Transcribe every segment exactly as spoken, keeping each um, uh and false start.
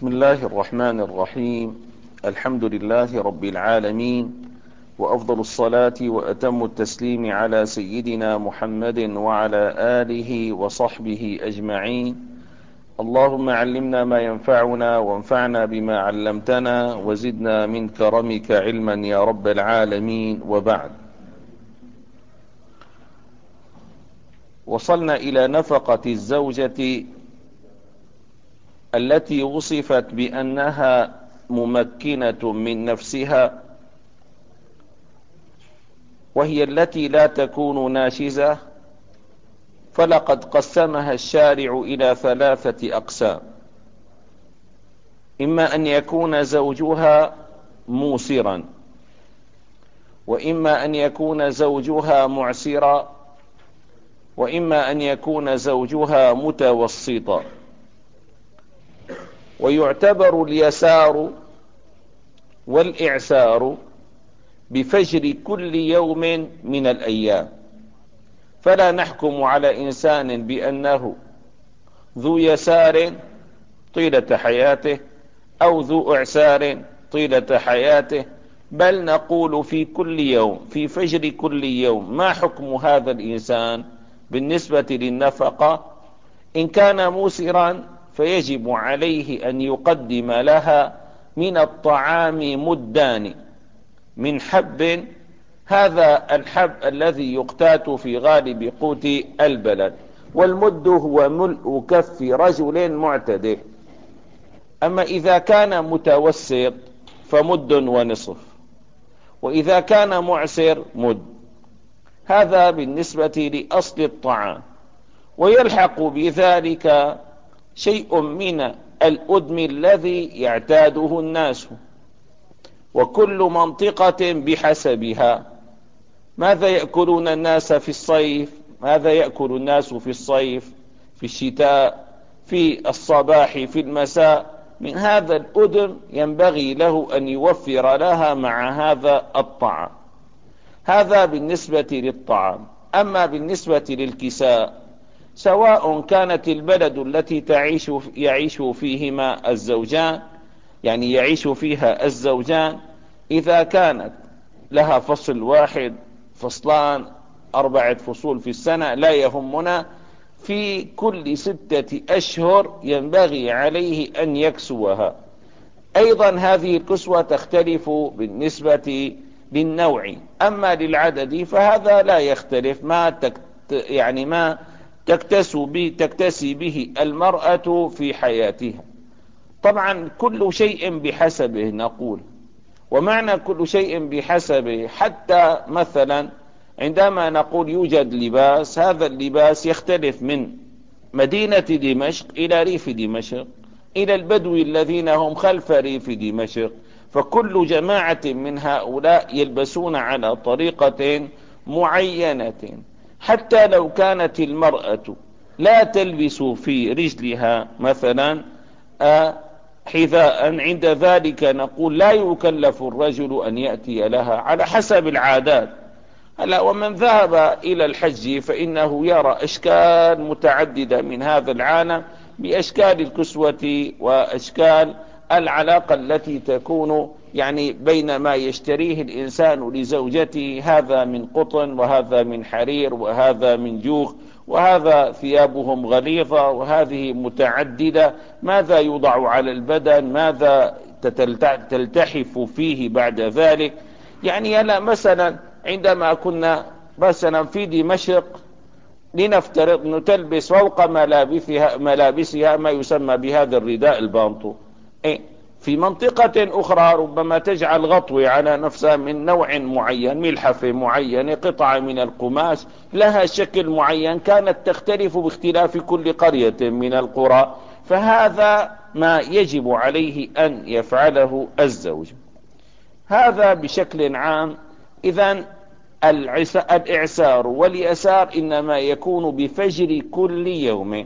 بسم الله الرحمن الرحيم. الحمد لله رب العالمين، وأفضل الصلاة وأتم التسليم على سيدنا محمد وعلى آله وصحبه أجمعين. اللهم علمنا ما ينفعنا وانفعنا بما علمتنا وزدنا من كرمك علما يا رب العالمين. وبعد، وصلنا إلى نفقة الزوجة التي وصفت بأنها ممكنة من نفسها، وهي التي لا تكون ناشزة، فلقد قسمها الشارع إلى ثلاثة أقسام: إما أن يكون زوجها موسرا، وإما أن يكون زوجها معسرا، وإما أن يكون زوجها متوسطا. ويعتبر اليسار والإعسار بفجر كل يوم من الأيام، فلا نحكم على إنسان بأنه ذو يسار طيلة حياته أو ذو إعسار طيلة حياته، بل نقول في كل يوم، في فجر كل يوم، ما حكم هذا الإنسان بالنسبة للنفقة. إن كان موسرا فيجب عليه أن يقدم لها من الطعام مدان من حب، هذا الحب الذي يقتات في غالب قوت البلد، والمد هو ملء كف رجل معتدل. أما إذا كان متوسط فمد ونصف، وإذا كان معسر مد. هذا بالنسبة لأصل الطعام. ويلحق بذلك شيء من الأدم الذي يعتاده الناس، وكل منطقة بحسبها. ماذا يأكلون الناس في الصيف؟ ماذا يأكل الناس في الصيف، في الشتاء، في الصباح، في المساء؟ من هذا الأدم ينبغي له أن يوفر لها مع هذا الطعام. هذا بالنسبة للطعام. أما بالنسبة للكساء، سواء كانت البلد التي تعيش يعيش فيهما الزوجان، يعني يعيش فيها الزوجان، إذا كانت لها فصل واحد، فصلان، أربعة فصول في السنة، لا يهمنا، في كل ستة أشهر ينبغي عليه أن يكسوها. أيضا هذه الكسوة تختلف بالنسبة للنوع. أما للعدد فهذا لا يختلف، ما تكت يعني ما تكتسي به, تكتسي به المرأة في حياتها. طبعا كل شيء بحسبه نقول، ومعنى كل شيء بحسبه، حتى مثلا عندما نقول يوجد لباس، هذا اللباس يختلف من مدينة دمشق إلى ريف دمشق إلى البدو الذين هم خلف ريف دمشق، فكل جماعة من هؤلاء يلبسون على طريقة معينة. حتى لو كانت المرأة لا تلبس في رجلها مثلا حذاء، عند ذلك نقول لا يكلف الرجل أن يأتي لها على حسب العادات. هلا ومن ذهب إلى الحج فإنه يرى أشكال متعددة من هذا العالم، بأشكال الكسوة وأشكال العلاقة التي تكون يعني بين ما يشتريه الإنسان لزوجته، هذا من قطن وهذا من حرير وهذا من جوخ، وهذا ثيابهم غليظة وهذه متعددة، ماذا يوضع على البدن، ماذا تلتحف فيه بعد ذلك. يعني هلا مثلا عندما كنا مثلا في دمشق، لنفترض أنه تلبس فوق ملابسها, ملابسها ما يسمى بهذا الرداء البانطو. إيه؟ في منطقة أخرى ربما تجعل غطوة على نفسها من نوع معين، ملحفة معينة، قطعة من القماش لها شكل معين، كانت تختلف باختلاف كل قرية من القرى. فهذا ما يجب عليه أن يفعله الزوج. هذا بشكل عام. إذن الإعسار واليسار إنما يكون بفجر كل يوم،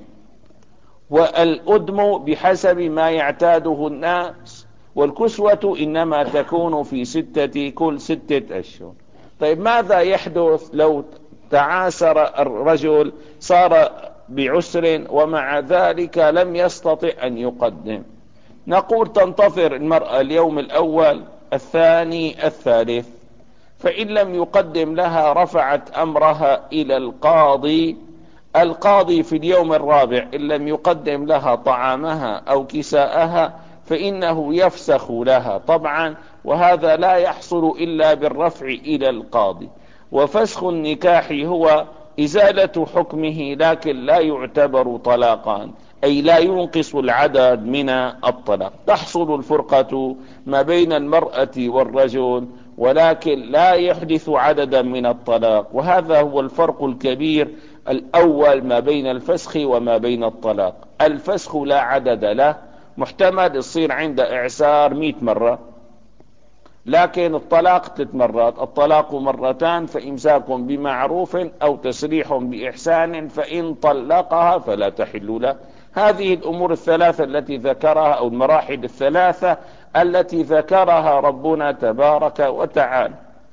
والأدم بحسب ما يعتاده الناس، والكسوة إنما تكون في ستة كل ستة أشهر. طيب ماذا يحدث لو تعاسر الرجل، صار بعسر ومع ذلك لم يستطع أن يقدم؟ نقول تنتظر المرأة اليوم الأول الثاني الثالث، فإن لم يقدم لها رفعت أمرها إلى القاضي. القاضي في اليوم الرابع إن لم يقدم لها طعامها أو كساءها فإنه يفسخ لها طبعا، وهذا لا يحصل إلا بالرفع إلى القاضي. وفسخ النكاح هو إزالة حكمه، لكن لا يعتبر طلاقا، أي لا ينقص العدد من الطلاق. تحصل الفرقة ما بين المرأة والرجل، ولكن لا يحدث عددا من الطلاق، وهذا هو الفرق الكبير الأول ما بين الفسخ وما بين الطلاق. الفسخ لا عدد له، محتمل يصير عند إعسار مئة مرة، لكن الطلاق ثلاث مرات. الطلاق مرتان فإمساك بمعروف أو تسريح بإحسان، فإن طلقها فلا تحل له. هذه الأمور الثلاثة التي ذكرها، أو المراحل الثلاثة التي ذكرها ربنا تبارك وتعالى.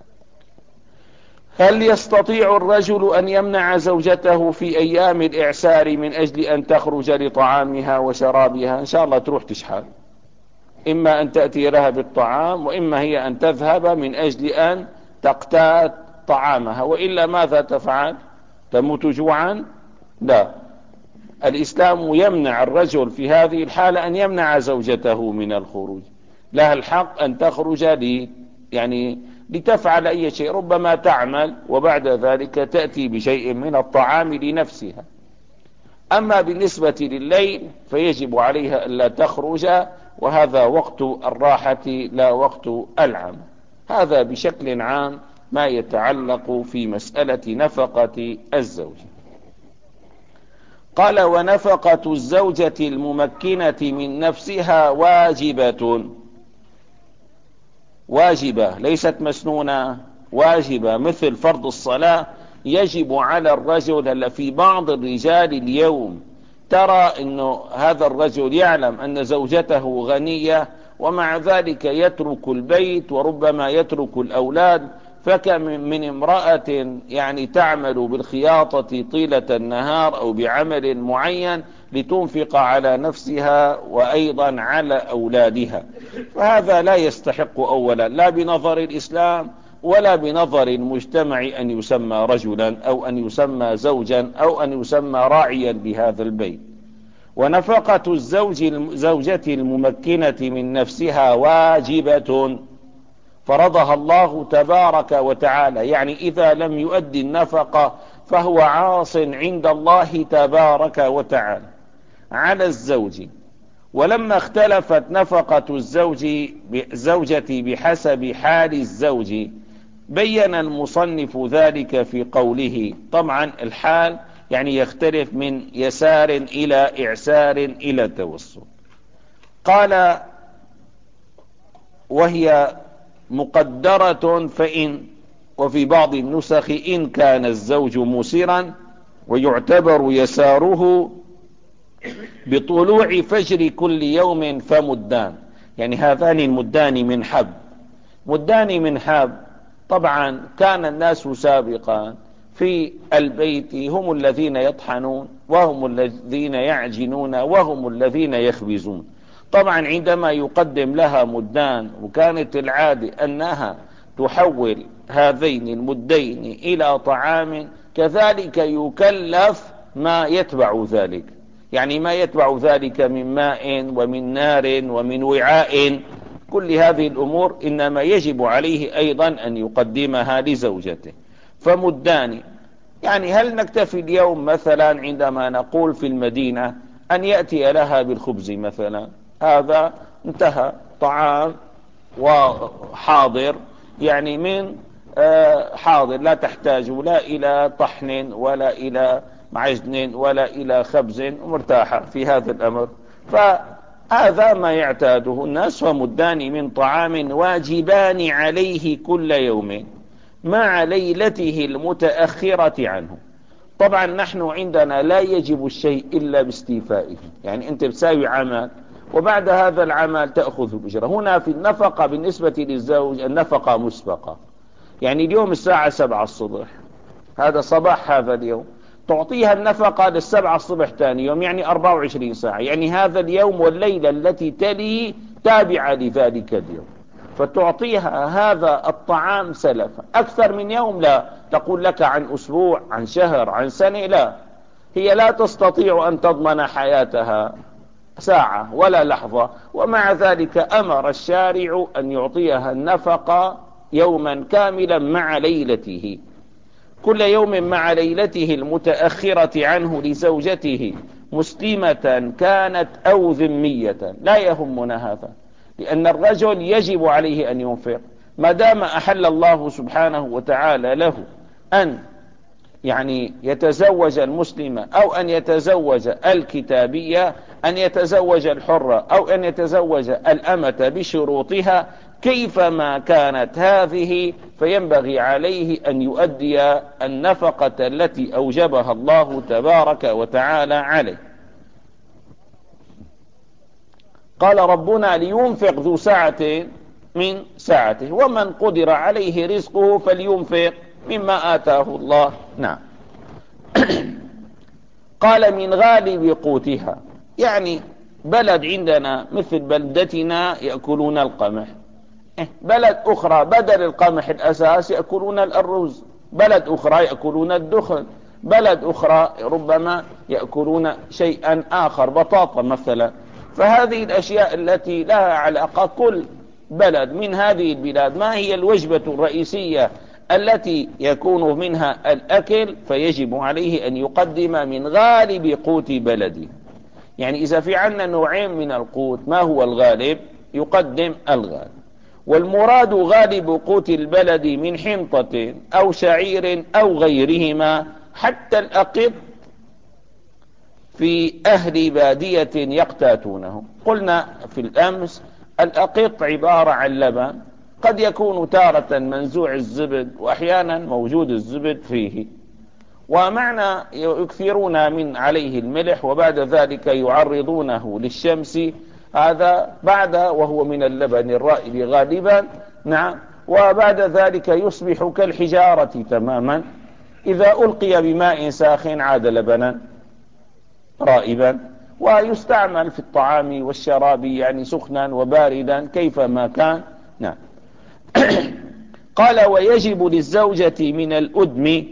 هل يستطيع الرجل أن يمنع زوجته في أيام الإعسار من أجل أن تخرج لطعامها وشرابها؟ إن شاء الله تروح تشحال، إما أن تأتي لها بالطعام، وإما هي أن تذهب من أجل أن تقتات طعامها، وإلا ماذا تفعل؟ تموت جوعا؟ لا. الإسلام يمنع الرجل في هذه الحالة أن يمنع زوجته من الخروج. لها الحق أن تخرج لي يعني لتفعل أي شيء، ربما تعمل وبعد ذلك تأتي بشيء من الطعام لنفسها. أما بالنسبة لليل فيجب عليها ألا تخرج، وهذا وقت الراحة لا وقت العمل. هذا بشكل عام ما يتعلق في مسألة نفقة الزوج. قال: ونفقة الزوجة الممكنة من نفسها واجبة. واجبة ليست مسنونة، واجبة، مثل فرض الصلاة يجب على الرجل. في بعض الرجال اليوم ترى أنه هذا الرجل يعلم أن زوجته غنية، ومع ذلك يترك البيت وربما يترك الأولاد. فكم من امرأة يعني تعمل بالخياطة طيلة النهار أو بعمل معين لتنفق على نفسها وأيضا على أولادها، فهذا لا يستحق أولا لا بنظر الإسلام ولا بنظر المجتمع أن يسمى رجلا أو أن يسمى زوجا أو أن يسمى راعيا بهذا البيت. ونفقة الزوج الزوجة الممكنة من نفسها واجبة فرضها الله تبارك وتعالى، يعني إذا لم يؤدي النفقة فهو عاص عند الله تبارك وتعالى على الزوج. ولما اختلفت نفقة الزوج الزوجة بحسب حال الزوج بين المصنف ذلك في قوله. طبعا الحال يعني يختلف من يسار إلى إعسار إلى توسط. قال: وهي مقدرة فإن، وفي بعض النسخ إن كان الزوج مسرا، ويعتبر يساره بطلوع فجر كل يوم فمدان، يعني هذان المدان من حب. مدان من حب، طبعا كان الناس سابقا في البيت هم الذين يطحنون وهم الذين يعجنون وهم الذين يخبزون. طبعا عندما يقدم لها مدان، وكانت العادة أنها تحول هذين المدين إلى طعام، كذلك يكلف ما يتبع ذلك، يعني ما يتبع ذلك من ماء ومن نار ومن وعاء. كل هذه الأمور إنما يجب عليه أيضا أن يقدمها لزوجته. فمدان، يعني هل نكتفي اليوم مثلا عندما نقول في المدينة أن يأتي لها بالخبز مثلا؟ هذا انتهى، طعام وحاضر، يعني من حاضر، لا تحتاج لا إلى طحن ولا إلى عجن ولا إلى خبز، مرتاحة في هذا الأمر. فهذا ما يعتاده الناس. ومدان من طعام واجبان عليه كل يوم مع ليلته المتأخرة عنه. طبعا نحن عندنا لا يجب الشيء إلا باستيفائه، يعني أنت بتساوي عمل وبعد هذا العمل تأخذ الأجرة. هنا في النفقة بالنسبة للزوج النفقة مسبقة، يعني اليوم الساعة سبعة الصبح، هذا صباح هذا اليوم، تعطيها النفقة للسبعة الصبح ثاني يوم، يعني أربعة وعشرين ساعة، يعني هذا اليوم والليلة التي تلي تابعة لذلك اليوم، فتعطيها هذا الطعام سلفا. أكثر من يوم لا، تقول لك عن أسبوع، عن شهر، عن سنة، لا، هي لا تستطيع أن تضمن حياتها ساعة ولا لحظة، ومع ذلك أمر الشارع أن يعطيها النفقة يوما كاملا مع ليلته، كل يوم مع ليلته المتأخرة عنه لزوجته، مسلمة كانت أو ذمية، لا يهمنا هذا، لأن الرجل يجب عليه أن ينفق ما دام أحل الله سبحانه وتعالى له أن يعني يتزوج المسلمة أو أن يتزوج الكتابية، أن يتزوج الحرة أو أن يتزوج الأمة بشروطها كيفما كانت هذه، فينبغي عليه أن يؤدي النفقة التي أوجبها الله تبارك وتعالى عليه. قال ربنا لينفق ذو سعة من سعته، ومن قدر عليه رزقه فلينفق مما آتاه الله. نعم. قال من غالب قوتها، يعني بلد عندنا مثل بلدتنا يأكلون القمح، بلد أخرى بدل القمح الأساس يأكلون الأرز، بلد أخرى يأكلون الدخن، بلد أخرى ربما يأكلون شيئا آخر، بطاطا مثلا. فهذه الأشياء التي لها علاقة، كل بلد من هذه البلاد ما هي الوجبة الرئيسية التي يكون منها الأكل، فيجب عليه أن يقدم من غالب قوت بلده. يعني إذا في عنا نوعين من القوت، ما هو الغالب؟ يقدم الغالب. والمراد غالب قوت البلد من حنطة أو شعير أو غيرهما، حتى الأقط في أهل بادية يقتاتونه. قلنا في الأمس الأقط عبارة عن لبن، قد يكون تارة منزوع الزبد وأحيانا موجود الزبد فيه، ومعنى يكثرون من عليه الملح وبعد ذلك يعرضونه للشمس، هذا بعد وهو من اللبن الرائب غالبا. نعم. وبعد ذلك يصبح كالحجارة تماما، إذا ألقي بماء ساخن عاد لبنا رائبا، ويستعمل في الطعام والشراب، يعني سخنا وباردا كيفما كان. نعم. قال ويجب للزوجة من الأدم،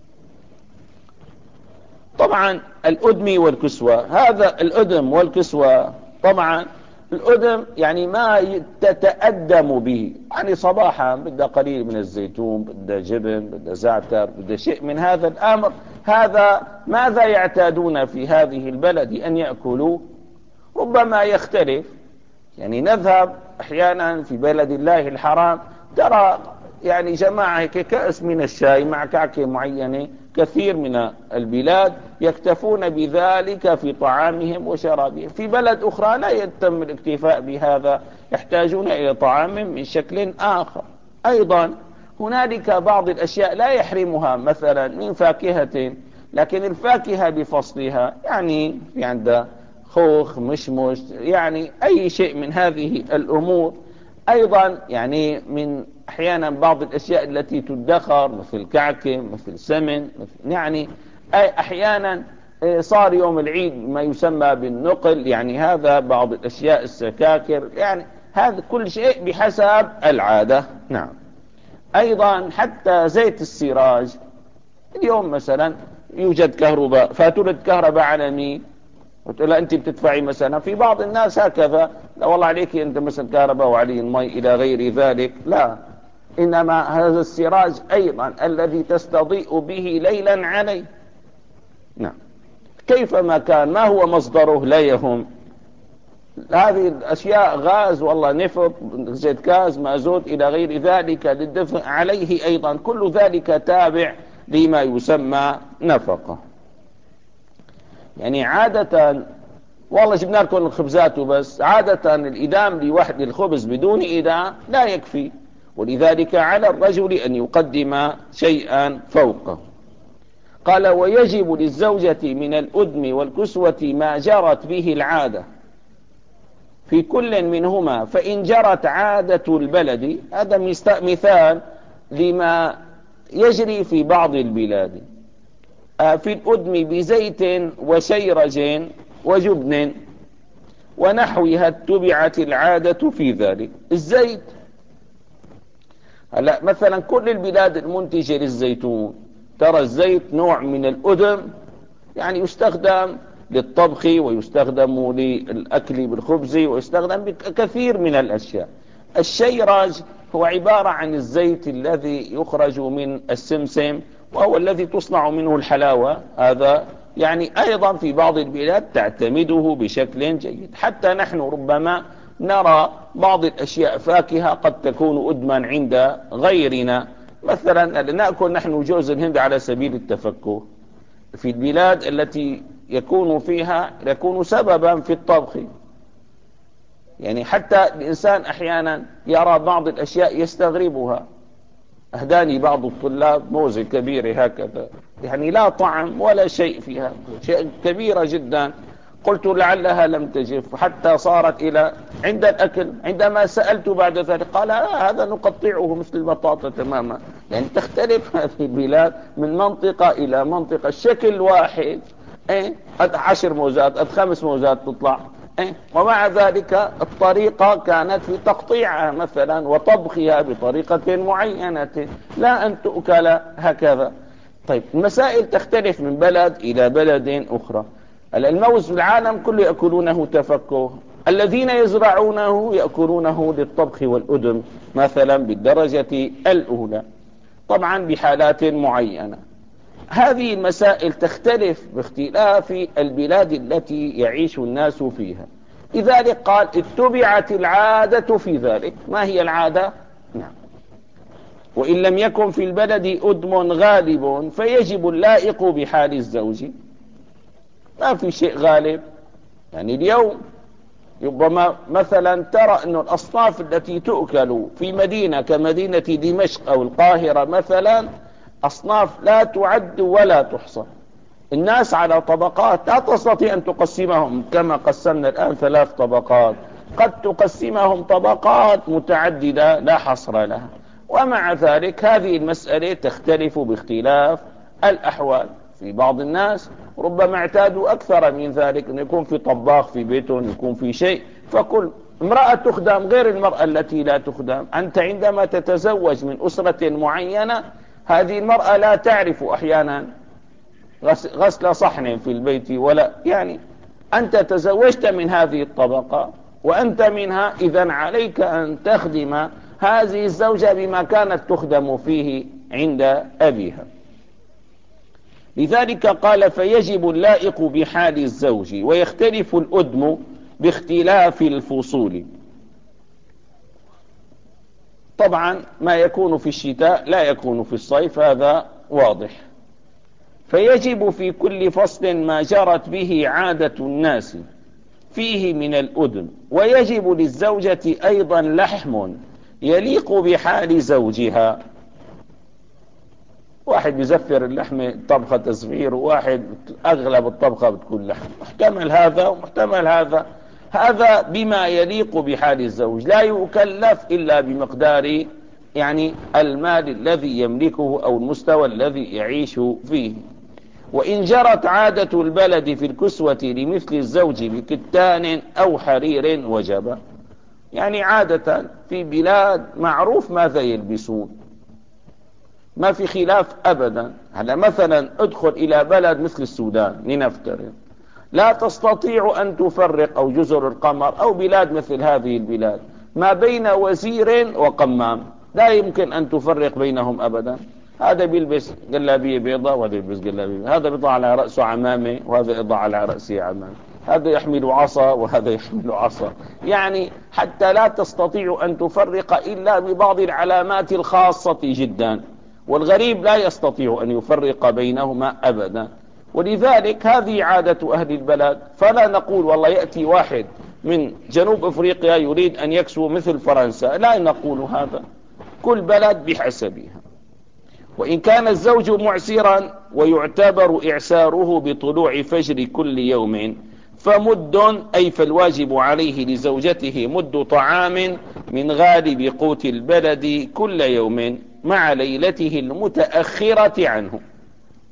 طبعا الأدم والكسوة، هذا الأدم والكسوة طبعا الأدم يعني ما تتأدم به، يعني صباحا بدها قليل من الزيتون، بدها جبن، بدها زعتر، بدها شيء من هذا الأمر. هذا ماذا يعتادون في هذه البلد أن يأكلوا؟ ربما يختلف، يعني نذهب أحيانا في بلد الله الحرام ترى يعني جماعة كأس من الشاي مع كعكة معينة، كثير من البلاد يكتفون بذلك في طعامهم وشرابهم. في بلد أخرى لا يتم الاكتفاء بهذا، يحتاجون إلى طعام من شكل آخر. أيضا هنالك بعض الأشياء لا يحرمها مثلا من فاكهة، لكن الفاكهة بفصلها، يعني في عندها خوخ، مشمش، يعني أي شيء من هذه الأمور. أيضا يعني من أحيانا بعض الأشياء التي تدخر مثل كعكة، مثل سمن، مثل يعني أحيانا صار يوم العيد ما يسمى بالنقل، يعني هذا بعض الأشياء السكاكر، يعني هذا كل شيء بحسب العادة. نعم. أيضا حتى زيت السراج، اليوم مثلا يوجد كهرباء، فاتورة كهرباء على مين؟ قلت له أنت بتدفعي مثلا، في بعض الناس هكذا، لا والله عليك أنت مثلا كهرباء وعليه المي إلى غير ذلك، لا، إنما هذا السراج أيضا الذي تستضيء به ليلا عليه. نعم. كيفما كان ما هو مصدره لا يهم، هذه الأشياء غاز والله نفط، زيت كاز، مازوت إلى غير ذلك للدفع عليه، أيضا كل ذلك تابع لما يسمى نفقة. يعني عادة والله جبنا لكم الخبزات وبس، عادة الإدام لوحد الخبز بدون إدام لا يكفي، ولذلك على الرجل أن يقدم شيئا فوقه. قال ويجب للزوجة من الأدم والكسوة ما جرت به العادة في كل منهما، فإن جرت عادة البلد، هذا مثال لما يجري في بعض البلاد، في الأدم بزيت وشيرج وجبن ونحوها اتبعت العادة في ذلك. الزيت هلا مثلا كل البلاد المنتجة للزيتون ترى الزيت نوع من الأدم، يعني يستخدم للطبخ ويستخدم للأكل بالخبز ويستخدم بكثير من الأشياء. الشيرج هو عبارة عن الزيت الذي يخرج من السمسم وهو الذي تصنع منه الحلاوة، هذا يعني أيضا في بعض البلاد تعتمده بشكل جيد. حتى نحن ربما نرى بعض الأشياء فاكهة قد تكون أدما عند غيرنا، مثلا نأكل نحن جوز الهند على سبيل التفكه في البلاد التي يكون فيها يكون سببا في الطبخ، يعني حتى الإنسان أحيانا يرى بعض الأشياء يستغربها. أهداني بعض الطلاب موزة كبيرة هكذا، يعني لا طعم ولا شيء فيها، شيء كبيرة جدا. قلت لعلها لم تجف، حتى صارت إلى عند الأكل. عندما سألت بعد ذلك قال آه هذا نقطعه مثل البطاطا تماما. يعني تختلف هذه البلاد من منطقة إلى منطقة، الشكل واحد، ايه قد عشر موزات قد خمس موزات تطلع، ايه ومع ذلك الطريقة كانت في تقطيعها مثلا وطبخها بطريقة معينة، لا أن تؤكل هكذا. طيب المسائل تختلف من بلد إلى بلد أخرى. الموز بالعالم كله يأكلونه تفكه، الذين يزرعونه يأكلونه للطبخ والأدم مثلا بالدرجة الأولى، طبعا بحالات معينة. هذه المسائل تختلف باختلاف البلاد التي يعيش الناس فيها. لذلك قال اتبعت العادة في ذلك. ما هي العادة؟ نعم. وإن لم يكن في البلد أدم غالب فيجب اللائق بحال الزوج. ما في شيء غالب، يعني اليوم ربما مثلا ترى أن الأصناف التي تؤكل في مدينة كمدينة دمشق أو القاهرة مثلا أصناف لا تعد ولا تحصى. الناس على طبقات لا تستطيع أن تقسمهم كما قسمنا الآن ثلاث طبقات، قد تقسمهم طبقات متعددة لا حصر لها. ومع ذلك هذه المسألة تختلف باختلاف الأحوال. في بعض الناس ربما اعتادوا أكثر من ذلك، أن يكون في طباخ في بيتهم، يكون في شيء، فكل امرأة تخدم غير المرأة التي لا تخدم. أنت عندما تتزوج من أسرة معينة هذه المرأة لا تعرف أحيانا غسل صحن في البيت، ولا يعني أنت تزوجت من هذه الطبقة وأنت منها، إذن عليك أن تخدم هذه الزوجة بما كانت تخدم فيه عند أبيها. لذلك قال فيجب اللائق بحال الزوج، ويختلف الأدم باختلاف الفصول. طبعا ما يكون في الشتاء لا يكون في الصيف، هذا واضح. فيجب في كل فصل ما جرت به عادة الناس فيه من الأدم، ويجب للزوجة أيضا لحم يليق بحال زوجها. واحد بيزفر اللحم طبخة تصغير، وواحد أغلب الطبخة بتكون لحم، محتمل هذا ومحتمل هذا. هذا بما يليق بحال الزوج، لا يكلف إلا بمقدار يعني المال الذي يملكه أو المستوى الذي يعيش فيه. وإن جرت عادة البلد في الكسوة لمثل الزوج بكتان أو حرير وجب. يعني عادة في بلاد معروف ماذا يلبسون، ما في خلاف أبدا. هلا مثلا ادخل إلى بلد مثل السودان لنفترض، لا تستطيع أن تفرق، أو جزر القمر أو بلاد مثل هذه البلاد، ما بين وزير وقمام لا يمكن أن تفرق بينهم أبدا. هذا بيلبس جلابية بيضاء وهذا يلبس جلابية، هذا بيضع على رأسه عمامة وهذا يضع على رأسه عمامة، هذا يحمل عصا وهذا يحمل عصا. يعني حتى لا تستطيع أن تفرق إلا ببعض العلامات الخاصة جدا، والغريب لا يستطيع أن يفرق بينهما أبدا. ولذلك هذه عادة أهل البلد. فلا نقول والله يأتي واحد من جنوب أفريقيا يريد أن يكسو مثل فرنسا، لا نقول هذا، كل بلد بحسبها. وإن كان الزوج معسرا ويعتبر إعساره بطلوع فجر كل يوم فمد، أي فالواجب عليه لزوجته مد طعام من غالب قوت البلد كل يوم مع ليلته المتأخرة عنه.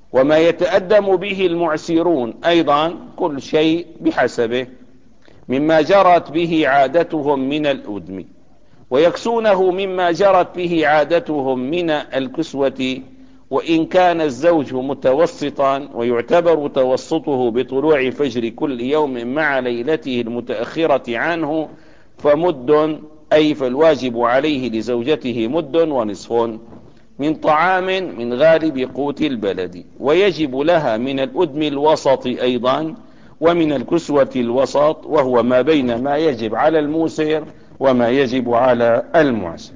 وما يتأدم به المعسرون أيضا كل شيء بحسبه مما جرت به عادتهم من الأدم، ويكسونه مما جرت به عادتهم من الكسوة، وإن كان الزوج متوسطا، ويعتبر توسطه بطلوع فجر كل يوم مع ليلته المتأخرة عنه فمد، أي فالواجب عليه لزوجته مد ونصف من طعام من غالب قوت البلد، ويجب لها من الأدم الوسط أيضا ومن الكسوة الوسط، وهو ما بين ما يجب على الموسر وما يجب على المعسر.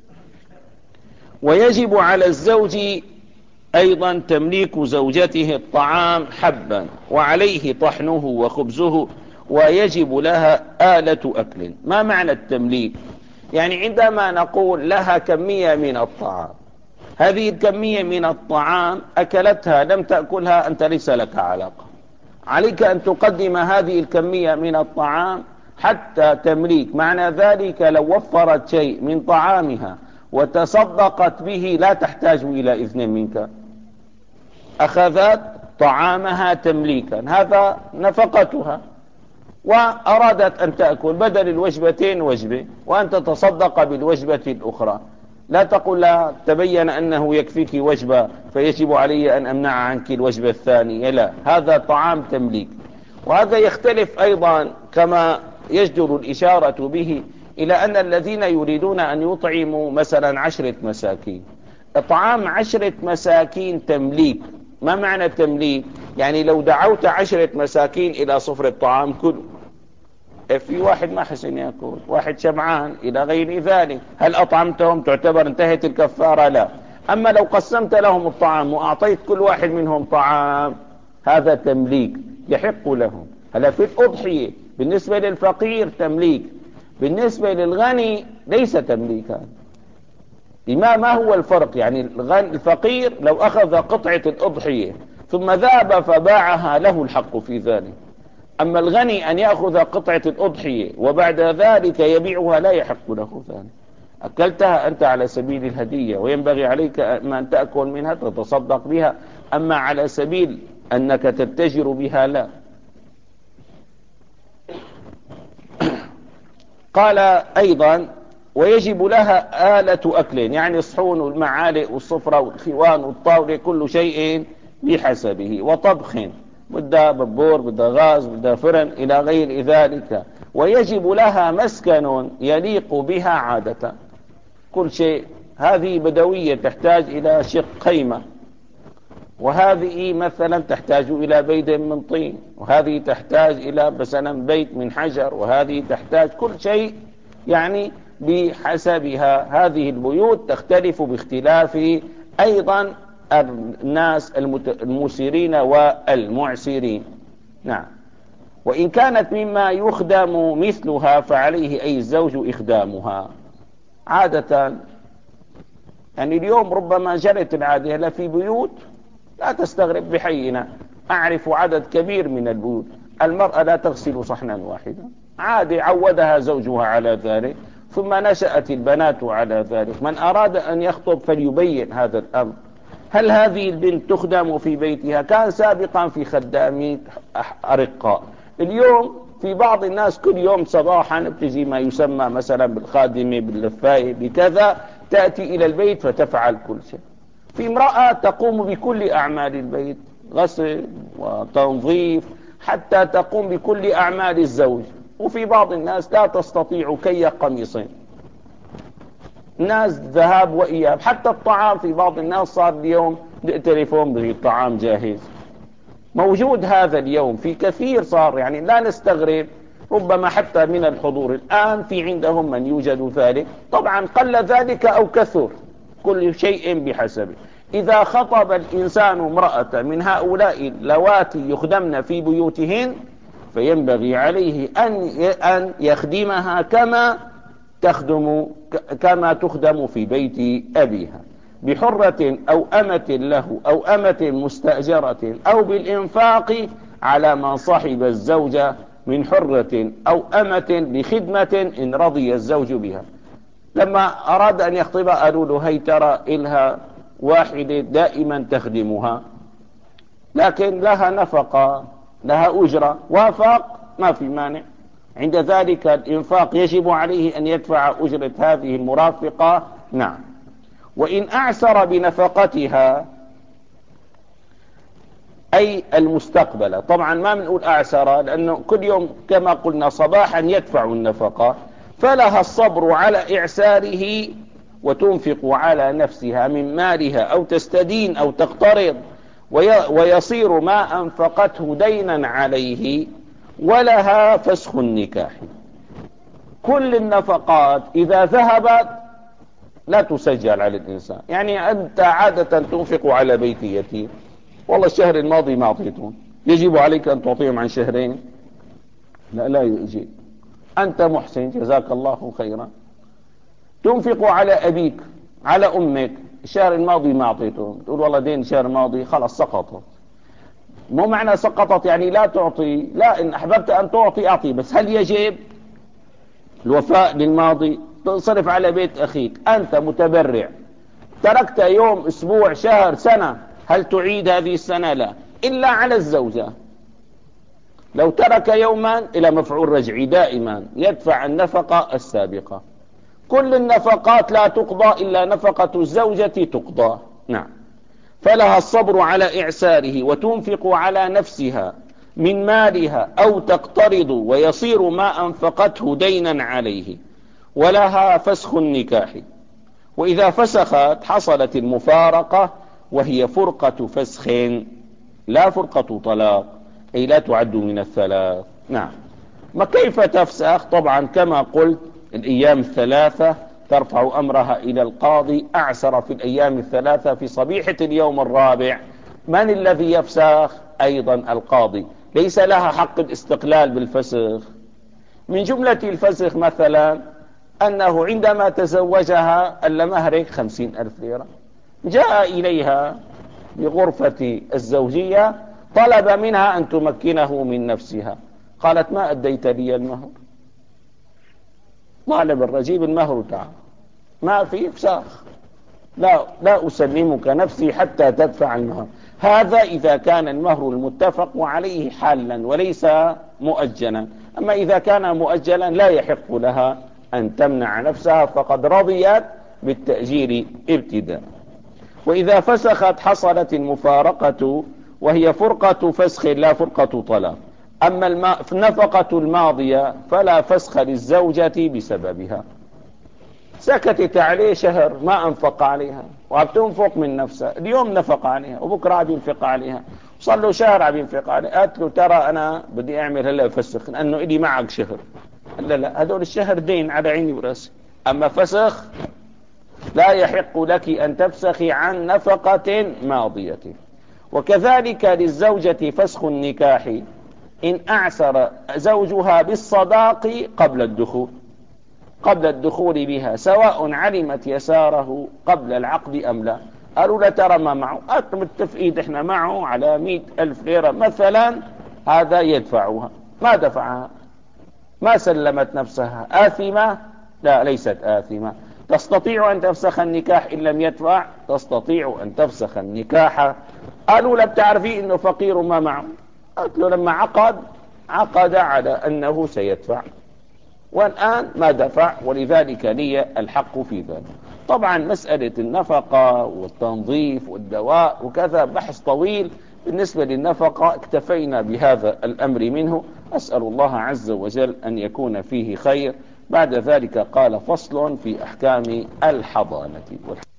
ويجب على الزوج أيضا تمليك زوجته الطعام حبا، وعليه طحنه وخبزه، ويجب لها آلة أكل. ما معنى التمليك؟ يعني عندما نقول لها كمية من الطعام، هذه الكمية من الطعام أكلتها لم تأكلها أنت ليس لك علاقة، عليك أن تقدم هذه الكمية من الطعام حتى تمليك. معنى ذلك لو وفرت شيء من طعامها وتصدقت به لا تحتاج إلى إذن منك، أخذت طعامها تمليكا، هذا نفقتها، وأرادت أن تأكل بدل الوجبتين وجبة وأن تتصدق بالوجبة الأخرى، لا تقول لا تبين أنه يكفيك وجبة فيجب علي أن أمنع عنك الوجبة الثانية، لا، هذا طعام تمليك. وهذا يختلف أيضا كما يجدر الإشارة به إلى أن الذين يريدون أن يطعموا مثلا عشرة مساكين، إطعام عشرة مساكين تمليك. ما معنى تمليك؟ يعني لو دعوت عشرة مساكين إلى صفر الطعام كله، في واحد ما حسن يأكل، واحد شبعان إلى غير ذلك، هل أطعمتهم؟ تعتبر انتهت الكفارة؟ لا. أما لو قسمت لهم الطعام وأعطيت كل واحد منهم طعام، هذا تمليك يحق لهم. هلا في الأضحية بالنسبة للفقير تمليك، بالنسبة للغني ليس تمليكا. لما ما هو الفرق؟ يعني الفقير لو أخذ قطعة الأضحية ثم ذهب فباعها له الحق في ذلك، أما الغني أن يأخذ قطعة الأضحية وبعد ذلك يبيعها لا يحق له ذلك. أكلتها أنت على سبيل الهدية وينبغي عليك أن تأكل منها تتصدق بها، أما على سبيل أنك تتجر بها لا. قال أيضا ويجب لها آلة أكل، يعني الصحون والمعالق والصفرة والخوان والطاولة كل شيء بحسبه، وطبخ بدها ببور بدها غاز بدها فرن إلى غير ذلك. ويجب لها مسكن يليق بها عادة، كل شيء. هذه بدوية تحتاج إلى شق خيمة، وهذه مثلا تحتاج إلى بيت من طين، وهذه تحتاج إلى مثلا بيت من حجر، وهذه تحتاج كل شيء يعني بحسبها. هذه البيوت تختلف باختلاف أيضا الناس المسيرين والمعسرين. نعم. وإن كانت مما يخدم مثلها فعليه أي الزوج إخدامها عادة. يعني اليوم ربما جرت العادة، لا في بيوت لا تستغرب بحينا، أعرف عدد كبير من البيوت المرأة لا تغسل صحنا واحدا، عادة عودها زوجها على ذلك، ثم نشأت البنات على ذلك. من أراد أن يخطب فليبين هذا الأمر. هل هذه البنت تخدم في بيتها؟ كان سابقا في خدامين أرقاء، اليوم في بعض الناس كل يوم صباحا بتجي ما يسمى مثلا بالخادمة باللفاية بكذا، تأتي إلى البيت فتفعل كل شيء. في امرأة تقوم بكل أعمال البيت، غسل وتنظيف، حتى تقوم بكل أعمال الزوج. وفي بعض الناس لا تستطيع كي قميصين، ناس ذهاب وإياب، حتى الطعام في بعض الناس صار اليوم بالتليفون به الطعام جاهز، موجود هذا اليوم في كثير صار، يعني لا نستغرب. ربما حتى من الحضور الآن في عندهم من يوجد ذلك، طبعا قل ذلك أو كثر، كل شيء بحسبه. إذا خطب الإنسان امرأة من هؤلاء اللواتي يخدمن في بيوتهن فينبغي عليه أن يخدمها كما تخدم كما تخدم في بيت أبيها، بحرة أو أمة له أو أمة مستأجرة أو بالإنفاق على ما صاحب الزوجة من حرة أو أمة بخدمة إن رضي الزوج بها. لما أراد أن يخطبها قالوا له هي ترى إلها واحدة دائما تخدمها، لكن لها نفقة، لها أجرة، وافق ما في مانع. عند ذلك الإنفاق يجب عليه أن يدفع أجرة هذه المرافقة. نعم. وإن أعسر بنفقتها أي المستقبلة، طبعا ما بنقول أعسر لأنه كل يوم كما قلنا صباحا يدفع النفقة، فلها الصبر على إعساره وتنفق على نفسها من مالها أو تستدين أو تقترض ويصير ما أنفقته دينا عليه، ولها فسخ النكاح. كل النفقات إذا ذهبت لا تسجل على الإنسان. يعني أنت عادة تنفق على بيت يتيم، والله الشهر الماضي ما أعطيتهم، يجب عليك أن تعطيهم عن شهرين؟ لا، لا يجب. أنت محسن جزاك الله خيرا، تنفق على أبيك على أمك، الشهر الماضي ما أعطيتهم، تقول والله دين الشهر الماضي خلاص سقطت. مو معنى سقطت يعني لا تعطي، لا، إن أحببت أن تعطي أعطي، بس هل يجب الوفاء للماضي؟ تنصرف على بيت أخيك، أنت متبرع، تركت يوم، أسبوع، شهر، سنة، هل تعيد هذه السنة؟ لا، إلا على الزوجة. لو ترك يوما إلى مفعول رجعي دائما يدفع النفقة السابقة. كل النفقات لا تقضى إلا نفقة الزوجة تقضى. نعم. فلها الصبر على إعساره وتنفق على نفسها من مالها أو تقترض ويصير ما أنفقته دينا عليه، ولها فسخ النكاح. وإذا فسخت حصلت المفارقة، وهي فرقة فسخ لا فرقة طلاق، أي لا تعد من الثلاث. نعم. ما كيف تفسخ؟ طبعا كما قلت الأيام الثلاثة ترفع أمرها إلى القاضي، أعسر في الأيام الثلاثة في صبيحة اليوم الرابع، من الذي يفسخ؟ أيضا القاضي، ليس لها حق الاستقلال بالفسخ. من جملة الفسخ مثلا أنه عندما تزوجها ألا مهرك خمسين ألف ليرة، جاء إليها بغرفة الزوجية طلب منها أن تمكنه من نفسها، قالت ما أديت لي المهر، طالب الرجيب المهر تعال، ما في فساخ، لا لا أسلمك نفسي حتى تدفع المهر. هذا إذا كان المهر المتفق عليه حالا وليس مؤجلا. أما إذا كان مؤجلا لا يحق لها أن تمنع نفسها، فقد رضيت بالتأجير ابتداء. وإذا فسخت حصلت المفارقة، وهي فرقة فسخ لا فرقة طلاق. أما النفقة الماضية فلا فسخ للزوجة بسببها، سكتت عليه شهر ما أنفق عليها وبتنفق من نفسها، اليوم نفق عليها وبكرة عم ينفق عليها، صار له شهر عم ينفق عليها، قالت له ترى أنا بدي أعمل هلا فسخ لأنه إلي معك شهر. لا لا، هدول الشهر دين على عيني وراسي، أما فسخ لا يحق لك أن تفسخي عن نفقة ماضية. وكذلك للزوجة فسخ النكاح إن أعسر زوجها بالصداق قبل الدخول قبل الدخول بها، سواء علمت يساره قبل العقد أم لا. قالوا لا ترى ما معه، أنتم متفقين إحنا معه على مئة ألف ليرة مثلا، هذا يدفعها، ما دفعها، ما سلمت نفسها، آثمة؟ لا، ليست آثمة. تستطيع أن تفسخ النكاح إن لم يدفع؟ تستطيع أن تفسخ النكاح. قالوا لا بتعرفي إنه فقير ما معه، قلت له لما عقد عقد على أنه سيدفع، والآن ما دفع، ولذلك لي الحق في ذلك. طبعا مسألة النفقة والتنظيف والدواء وكذا بحث طويل. بالنسبة للنفقة اكتفينا بهذا الأمر منه، أسأل الله عز وجل أن يكون فيه خير. بعد ذلك قال فصل في أحكام الحضانة.